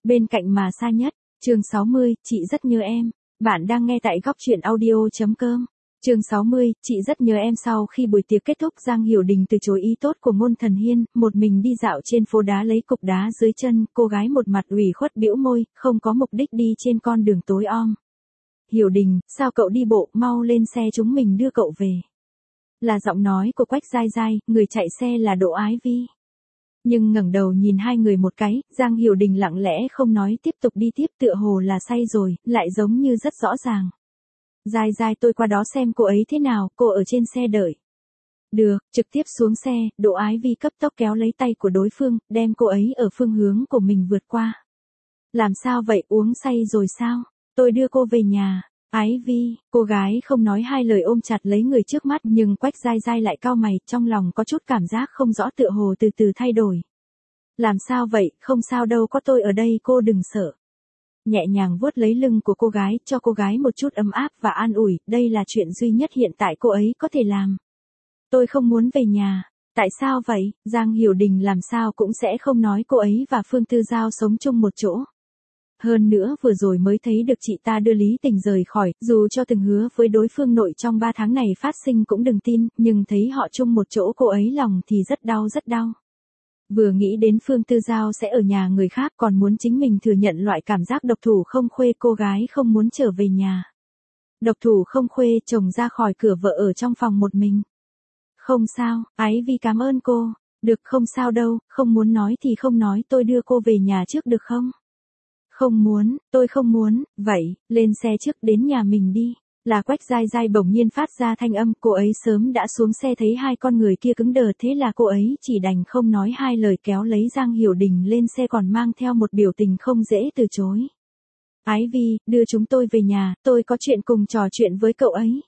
Bên cạnh mà xa nhất, chương 60, chị rất nhớ em. Bạn đang nghe tại góc truyện audio.com. Chương 60, chị rất nhớ em. Sau khi buổi tiệc kết thúc, Giang Hiểu Đình từ chối ý tốt của Ngôn Thần Hiên, một mình đi dạo trên phố đá lấy cục đá dưới chân, cô gái một mặt ủy khuất bĩu môi, không có mục đích đi trên con đường tối om. Hiểu Đình, sao cậu đi bộ, mau lên xe chúng mình đưa cậu về. Là giọng nói của Quách Giai Giai, người chạy xe là Đỗ Ái Vi. Nhưng ngẩng đầu nhìn hai người một cái, Giang Hiểu Đình lặng lẽ không nói, tiếp tục đi tiếp, tựa hồ là say rồi, lại giống như rất rõ ràng. Giai Giai, tôi qua đó xem cô ấy thế nào, cô ở trên xe đợi. Được, trực tiếp xuống xe, Đỗ Ái Vi cấp tốc kéo lấy tay của đối phương, đem cô ấy ở phương hướng của mình vượt qua. Làm sao vậy, uống say rồi sao? Tôi đưa cô về nhà. Ái Vi, cô gái không nói hai lời ôm chặt lấy người trước mắt, nhưng Quách Giai Giai lại cau mày, trong lòng có chút cảm giác không rõ, tựa hồ từ từ thay đổi. Làm sao vậy, không sao đâu, có tôi ở đây, cô đừng sợ. Nhẹ nhàng vuốt lấy lưng của cô gái, cho cô gái một chút ấm áp và an ủi, đây là chuyện duy nhất hiện tại cô ấy có thể làm. Tôi không muốn về nhà. Tại sao vậy? Giang Hiểu Đình làm sao cũng sẽ không nói cô ấy và Phương Tư Giao sống chung một chỗ. Hơn nữa vừa rồi mới thấy được chị ta đưa Lý Tình rời khỏi, dù cho từng hứa với đối phương nội trong 3 tháng này phát sinh cũng đừng tin, nhưng thấy họ chung một chỗ cô ấy lòng thì rất đau rất đau. Vừa nghĩ đến Phương Tư Giao sẽ ở nhà người khác, còn muốn chính mình thừa nhận loại cảm giác độc thủ không khuê, cô gái không muốn trở về nhà. Độc thủ không khuê, chồng ra khỏi cửa, vợ ở trong phòng một mình. Không sao, Ái Vi cảm ơn cô. Được, không sao đâu, không muốn nói thì không nói, tôi đưa cô về nhà trước được không? Không muốn, tôi không muốn. Vậy, lên xe trước, đến nhà mình đi. Là Quách Giai Giai bỗng nhiên phát ra thanh âm, cô ấy sớm đã xuống xe thấy hai con người kia cứng đờ, thế là cô ấy chỉ đành không nói hai lời kéo lấy Giang Hiểu Đình lên xe, còn mang theo một biểu tình không dễ từ chối. Ái Vi, đưa chúng tôi về nhà, tôi có chuyện cùng trò chuyện với cậu ấy.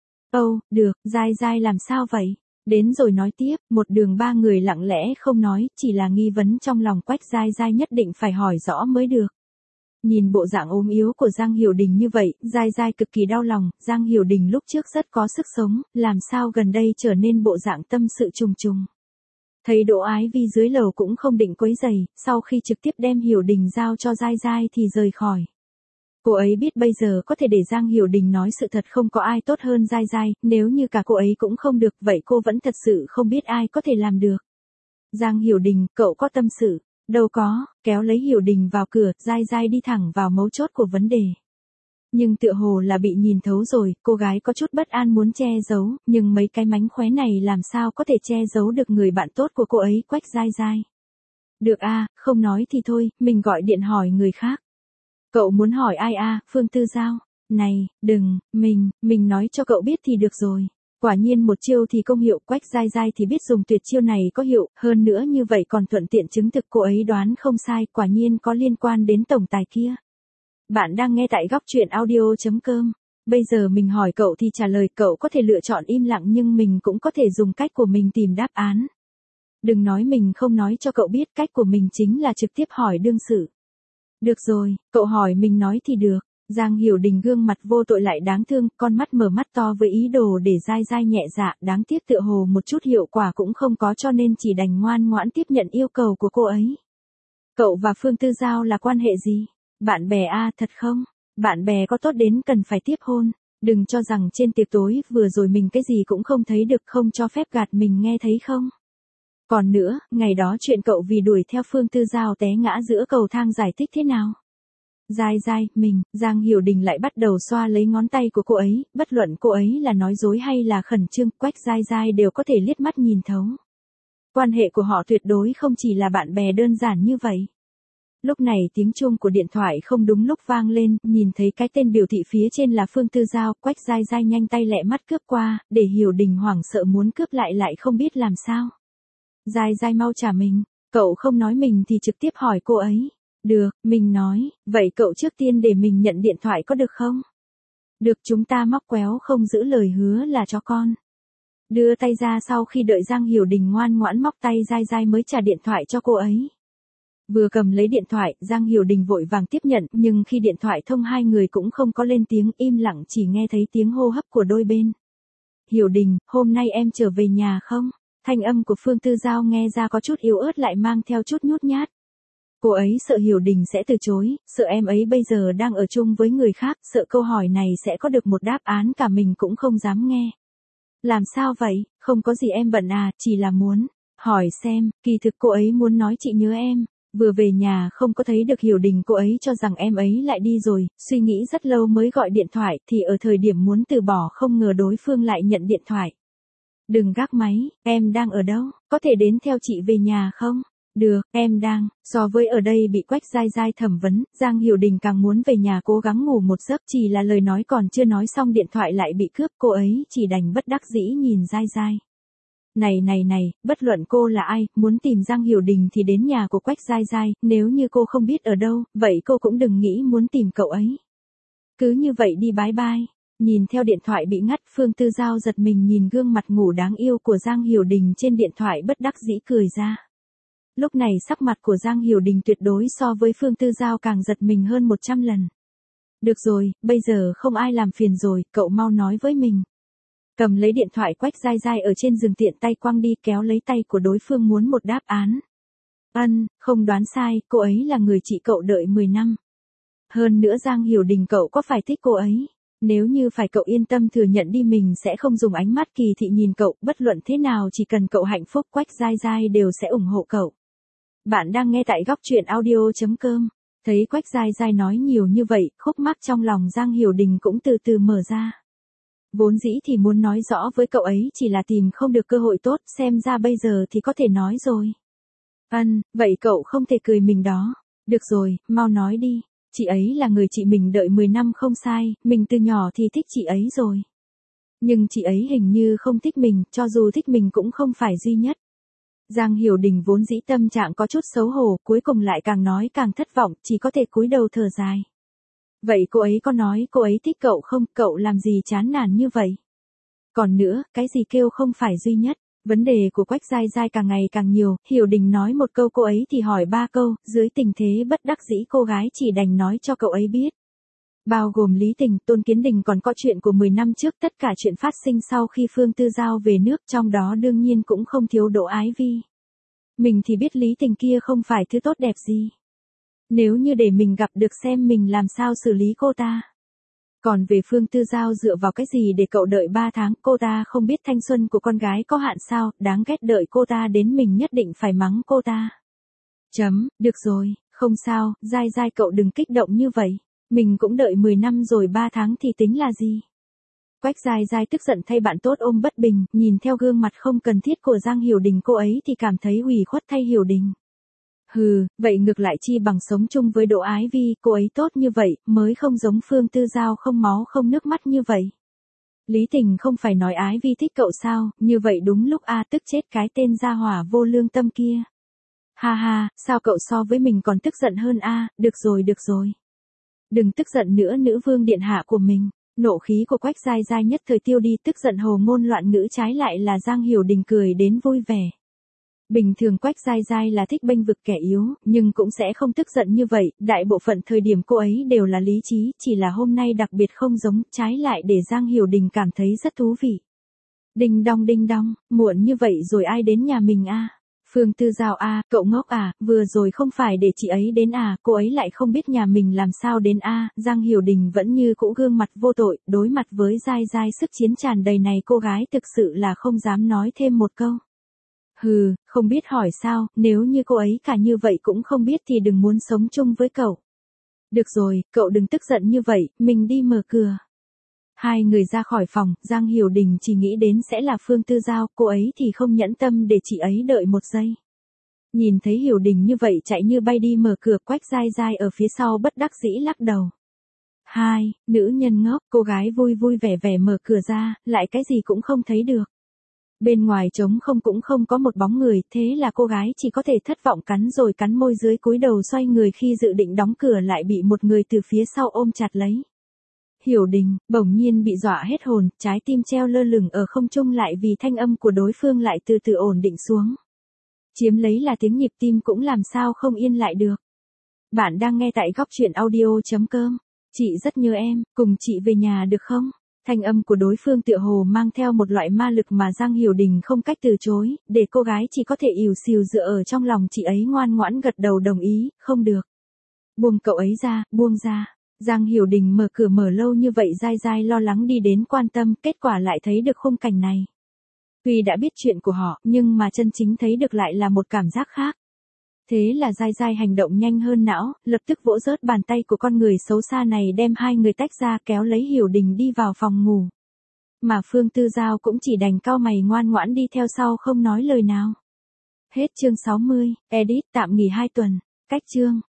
Ồ, được, Giai Giai làm sao vậy? Đến rồi nói tiếp, một đường ba người lặng lẽ không nói, chỉ là nghi vấn trong lòng Quách Giai Giai nhất định phải hỏi rõ mới được. Nhìn bộ dạng ốm yếu của Giang Hiểu Đình như vậy, Giai Giai cực kỳ đau lòng, Giang Hiểu Đình lúc trước rất có sức sống, làm sao gần đây trở nên bộ dạng tâm sự trùng trùng. Thấy Đỗ Ái Vi dưới lầu cũng không định quấy rầy, sau khi trực tiếp đem Hiểu Đình giao cho Giai Giai thì rời khỏi. Cô ấy biết bây giờ có thể để Giang Hiểu Đình nói sự thật, không có ai tốt hơn Giai Giai, nếu như cả cô ấy cũng không được, vậy cô vẫn thật sự không biết ai có thể làm được. Giang Hiểu Đình, cậu có tâm sự? Đâu có, kéo lấy Hiểu Đình vào cửa, Giai Giai đi thẳng vào mấu chốt của vấn đề. Nhưng tựa hồ là bị nhìn thấu rồi, cô gái có chút bất an muốn che giấu, nhưng mấy cái mánh khóe này làm sao có thể che giấu được người bạn tốt của cô ấy, Quách Giai Giai. Được a, không nói thì thôi, mình gọi điện hỏi người khác. Cậu muốn hỏi ai a? Phương Tư Giao. Này, đừng, mình nói cho cậu biết thì được rồi. Quả nhiên một chiêu thì công hiệu, Quách Giai Giai thì biết dùng tuyệt chiêu này có hiệu, hơn nữa như vậy còn thuận tiện chứng thực cô ấy đoán không sai, quả nhiên có liên quan đến tổng tài kia. Bạn đang nghe tại góc truyện audio.com. Bây giờ mình hỏi cậu thì trả lời, cậu có thể lựa chọn im lặng nhưng mình cũng có thể dùng cách của mình tìm đáp án. Đừng nói mình không nói cho cậu biết, cách của mình chính là trực tiếp hỏi đương sự. Được rồi, cậu hỏi mình nói thì được. Giang Hiểu Đình gương mặt vô tội lại đáng thương, con mắt mở mắt to với ý đồ để Giai Giai nhẹ dạ, đáng tiếc tựa hồ một chút hiệu quả cũng không có, cho nên chỉ đành ngoan ngoãn tiếp nhận yêu cầu của cô ấy. Cậu và Phương Tư Giao là quan hệ gì? Bạn bè a? Thật không? Bạn bè có tốt đến cần phải tiếp hôn? Đừng cho rằng trên tiệc tối vừa rồi mình cái gì cũng không thấy được, không cho phép gạt mình nghe thấy không? Còn nữa, ngày đó chuyện cậu vì đuổi theo Phương Tư Giao té ngã giữa cầu thang giải thích thế nào? Giai Giai, Giang Hiểu Đình lại bắt đầu xoa lấy ngón tay của cô ấy, bất luận cô ấy là nói dối hay là khẩn trương, Quách Giai Giai đều có thể liếc mắt nhìn thấu. Quan hệ của họ tuyệt đối không chỉ là bạn bè đơn giản như vậy. Lúc này tiếng chuông của điện thoại không đúng lúc vang lên, nhìn thấy cái tên biểu thị phía trên là Phương Tư Giao, Quách Giai Giai nhanh tay lẹ mắt cướp qua, để Hiểu Đình hoảng sợ muốn cướp lại không biết làm sao. Giai Giai mau trả mình, cậu không nói mình thì trực tiếp hỏi cô ấy. Được, mình nói, vậy cậu trước tiên để mình nhận điện thoại có được không? Được, chúng ta móc quéo không giữ lời hứa là cho con. Đưa tay ra, sau khi đợi Giang Hiểu Đình ngoan ngoãn móc tay, Giai Giai mới trả điện thoại cho cô ấy. Vừa cầm lấy điện thoại, Giang Hiểu Đình vội vàng tiếp nhận, nhưng khi điện thoại thông hai người cũng không có lên tiếng, im lặng chỉ nghe thấy tiếng hô hấp của đôi bên. Hiểu Đình, hôm nay em trở về nhà không? Thanh âm của Phương Tư Giao nghe ra có chút yếu ớt lại mang theo chút nhút nhát. Cô ấy sợ Hiểu Đình sẽ từ chối, sợ em ấy bây giờ đang ở chung với người khác, sợ câu hỏi này sẽ có được một đáp án cả mình cũng không dám nghe. Làm sao vậy, không có gì em bận à, chỉ là muốn hỏi xem, kỳ thực cô ấy muốn nói chị nhớ em. Vừa về nhà không có thấy được Hiểu Đình, cô ấy cho rằng em ấy lại đi rồi, suy nghĩ rất lâu mới gọi điện thoại, thì ở thời điểm muốn từ bỏ không ngờ đối phương lại nhận điện thoại. Đừng gác máy, em đang ở đâu, có thể đến theo chị về nhà không? Được, em đang, so với ở đây bị Quách Giai Giai thẩm vấn, Giang Hiểu Đình càng muốn về nhà cố gắng ngủ một giấc, chỉ là lời nói còn chưa nói xong điện thoại lại bị cướp, cô ấy chỉ đành bất đắc dĩ nhìn Giai Giai. Này, bất luận cô là ai, muốn tìm Giang Hiểu Đình thì đến nhà của Quách Giai Giai, nếu như cô không biết ở đâu, vậy cô cũng đừng nghĩ muốn tìm cậu ấy. Cứ như vậy đi bye bye. Nhìn theo điện thoại bị ngắt, Phương Tư Giao giật mình nhìn gương mặt ngủ đáng yêu của Giang Hiểu Đình trên điện thoại bất đắc dĩ cười ra. Lúc này sắc mặt của Giang Hiểu Đình tuyệt đối so với Phương Tư Giao càng giật mình hơn 100 lần. Được rồi, bây giờ không ai làm phiền rồi, cậu mau nói với mình. Cầm lấy điện thoại Quách Giai Giai ở trên giường tiện tay quăng đi, kéo lấy tay của đối phương muốn một đáp án. Không đoán sai, cô ấy là người chị cậu đợi 10 năm. Hơn nữa Giang Hiểu Đình cậu có phải thích cô ấy? Nếu như phải cậu yên tâm thừa nhận đi, mình sẽ không dùng ánh mắt kỳ thị nhìn cậu, bất luận thế nào chỉ cần cậu hạnh phúc Quách Giai Giai đều sẽ ủng hộ cậu. Bạn đang nghe tại góc truyện audio.com. Thấy Quách Giai Giai nói nhiều như vậy, khúc mắc trong lòng Giang Hiểu Đình cũng từ từ mở ra. Vốn dĩ thì muốn nói rõ với cậu ấy, chỉ là tìm không được cơ hội tốt, xem ra bây giờ thì có thể nói rồi. Vậy cậu không thể cười mình đó. Được rồi, mau nói đi. Chị ấy là người chị mình đợi 10 năm không sai, mình từ nhỏ thì thích chị ấy rồi. Nhưng chị ấy hình như không thích mình, cho dù thích mình cũng không phải duy nhất. Giang Hiểu Đình vốn dĩ tâm trạng có chút xấu hổ, cuối cùng lại càng nói càng thất vọng, chỉ có thể cúi đầu thở dài. Vậy cô ấy có nói cô ấy thích cậu không, cậu làm gì chán nản như vậy? Còn nữa, cái gì kêu không phải duy nhất? Vấn đề của Quách Giai Giai càng ngày càng nhiều, Hiểu Đình nói một câu cô ấy thì hỏi 3 câu, dưới tình thế bất đắc dĩ cô gái chỉ đành nói cho cậu ấy biết. Bao gồm Lý Tình, Tôn Kiến Đình, còn có chuyện của 10 năm trước, tất cả chuyện phát sinh sau khi Phương Tư Giao về nước, trong đó đương nhiên cũng không thiếu Đỗ Ái Vi. Mình thì biết Lý Tình kia không phải thứ tốt đẹp gì. Nếu như để mình gặp được xem mình làm sao xử lý cô ta. Còn về Phương Tư Giao dựa vào cái gì để cậu đợi 3 tháng, cô ta không biết thanh xuân của con gái có hạn sao, đáng ghét, đợi cô ta đến mình nhất định phải mắng cô ta. Được rồi, không sao, Giai Giai cậu đừng kích động như vậy, mình cũng đợi 10 năm rồi, 3 tháng thì tính là gì. Quách Giai Giai tức giận thay bạn tốt ôm bất bình, nhìn theo gương mặt không cần thiết của Giang Hiểu Đình cô ấy thì cảm thấy ủy khuất thay Hiểu Đình. Vậy ngược lại chi bằng sống chung với Đỗ Ái Vi, cô ấy tốt như vậy, mới không giống Phương Tư Giao không máu không nước mắt như vậy. Lý Tình không phải nói Ái Vi thích cậu sao, như vậy đúng lúc tức chết cái tên gia hỏa vô lương tâm kia. Ha, sao cậu so với mình còn tức giận hơn được rồi. Đừng tức giận nữa nữ vương điện hạ của mình. Nộ khí của Quách Giai Giai nhất thời tiêu đi, tức giận hồ ngôn loạn ngữ, trái lại là Giang Hiểu Đình cười đến vui vẻ. Bình thường Quách Giai Giai là thích bênh vực kẻ yếu, nhưng cũng sẽ không tức giận như vậy, đại bộ phận thời điểm cô ấy đều là lý trí, chỉ là hôm nay đặc biệt không giống, trái lại để Giang Hiểu Đình cảm thấy rất thú vị. Đinh đong, muộn như vậy rồi ai đến nhà mình Phương Tư Giao cậu ngốc vừa rồi không phải để chị ấy đến cô ấy lại không biết nhà mình làm sao đến Giang Hiểu Đình vẫn như cũ gương mặt vô tội, đối mặt với Giai Giai sức chiến tràn đầy này cô gái thực sự là không dám nói thêm một câu. Không biết hỏi sao, nếu như cô ấy cả như vậy cũng không biết thì đừng muốn sống chung với cậu. Được rồi, cậu đừng tức giận như vậy, mình đi mở cửa. Hai người ra khỏi phòng, Giang Hiểu Đình chỉ nghĩ đến sẽ là Phương Tư Giao, cô ấy thì không nhẫn tâm để chị ấy đợi một giây. Nhìn thấy Hiểu Đình như vậy chạy như bay đi mở cửa, Quách Giai Giai ở phía sau bất đắc dĩ lắc đầu. Nữ nhân ngốc, cô gái vui vui vẻ vẻ mở cửa ra, lại cái gì cũng không thấy được. Bên ngoài trống không cũng không có một bóng người, thế là cô gái chỉ có thể thất vọng cắn rồi cắn môi dưới, cúi đầu xoay người khi dự định đóng cửa lại bị một người từ phía sau ôm chặt lấy. Hiểu Đình, bỗng nhiên bị dọa hết hồn, trái tim treo lơ lửng ở không trung lại vì thanh âm của đối phương lại từ từ ổn định xuống. Chiếm lấy là tiếng nhịp tim cũng làm sao không yên lại được. Bạn đang nghe tại góc truyện audio.com. Chị rất nhớ em, cùng chị về nhà được không? Thanh âm của đối phương tựa hồ mang theo một loại ma lực mà Giang Hiểu Đình không cách từ chối, để cô gái chỉ có thể ỉu xìu dựa ở trong lòng chị ấy ngoan ngoãn gật đầu đồng ý, không được. Buông cậu ấy ra, buông ra. Giang Hiểu Đình mở cửa mở lâu như vậy dai dai lo lắng đi đến quan tâm, kết quả lại thấy được khung cảnh này. Tuy đã biết chuyện của họ, nhưng mà chân chính thấy được lại là một cảm giác khác. Thế là dai dai hành động nhanh hơn não, lập tức vỗ rớt bàn tay của con người xấu xa này đem hai người tách ra kéo lấy Hiểu Đình đi vào phòng ngủ. Mà Phương Tư Giao cũng chỉ đành cau mày ngoan ngoãn đi theo sau không nói lời nào. Hết chương 60, edit tạm nghỉ 2 tuần, cách chương.